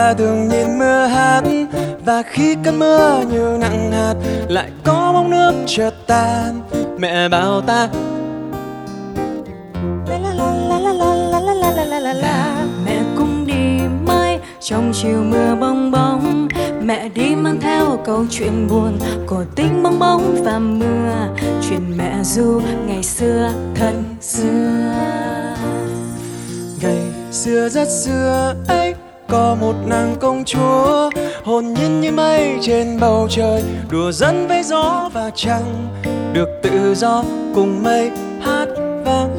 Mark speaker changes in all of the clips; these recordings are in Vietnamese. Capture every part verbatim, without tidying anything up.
Speaker 1: ta thường nhìn mưa hát. Và khi cơn mưa như nặng hạt, lại có bóng nước chợt tan. Mẹ bảo ta
Speaker 2: mẹ cũng đi mãi trong chiều mưa bong bóng. Mẹ đi mang theo câu chuyện buồn, cổ tích bong bóng và mưa. Chuyện mẹ ru ngày xưa thật xưa.
Speaker 1: ngày xưa rất xưa ấy, có một nàng công chúa hồn nhiên như mây trên bầu trời, đùa dẫn với gió và trăng, được tự do cùng mây hát vang.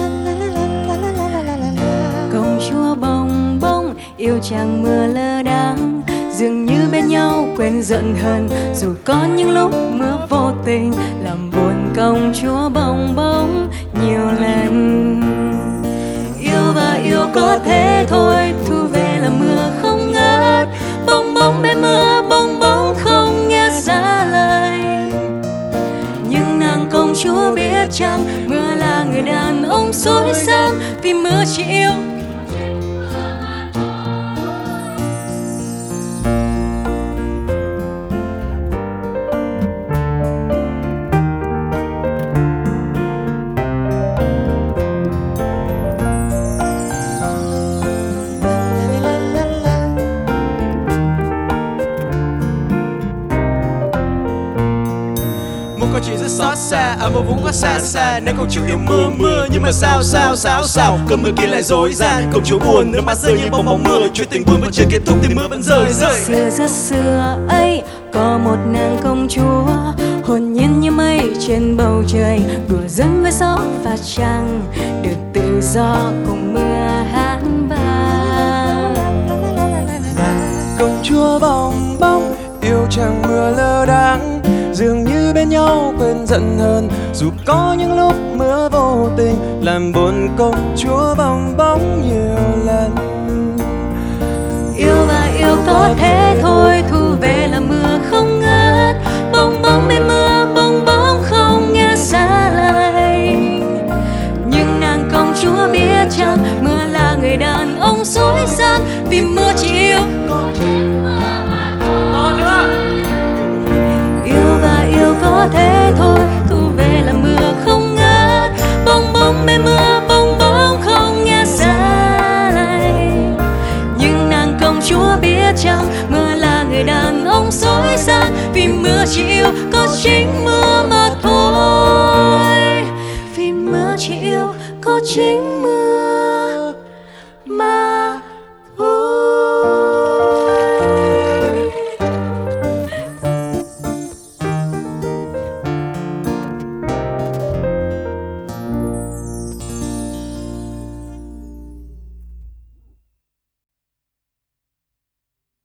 Speaker 2: Công chúa bong bóng yêu chàng mưa lơ đãng, dường như bên nhau quên giận hờn, dù có những lúc mưa vô tình làm buồn công chúa bong bóng nhiều lần. Yêu và yêu có thế thôi, thu về là mưa không ngớt. Bong bóng bên mưa, bong bóng không nghe xa lời. Nhưng nàng công chúa biết chăng, mưa là người đàn ông dối gian, vì mưa chỉ yêu.
Speaker 1: Có chuyện rất xót xa ở một vùng quá xa xa, nên không chịu yêu mưa mưa. Nhưng mà sao sao sao sao cơn mưa kia lại dối gian. Công chúa buồn nước mắt rơi như bong bóng mưa, chuyện tình buồn vẫn chưa kết thúc thì mưa vẫn rơi rơi.
Speaker 2: Xưa rất xưa ấy, có một nàng công chúa hồn nhiên như mây trên bầu trời, đùa dẫn với gió và trăng, được tự do cùng mưa hát vang.
Speaker 1: Công chúa bong bóng yêu chàng mưa lơ đãng, dường như bên nhau quên giận hờn, dù có những lúc mưa vô tình làm buồn công chúa bong bóng nhiều lần.
Speaker 2: Yêu và yêu có thế thôi, thu về là mưa không ngớt. Bong bóng bên mưa, bong bóng không nghe xa lời. Nhưng nàng công chúa biết chăng, mưa là người đàn ông dối gian, vì mưa chỉ yêu. Yêu và yêu có thế thôi, thu về là mưa không ngớt. Bong bóng bên mưa, bong bóng không nghe xa lời. Nhưng nàng công chúa biết chăng, mưa là người đàn ông dối gian, vì mưa chỉ yêu có chính mưa mà thôi. Vì mưa chỉ yêu có chính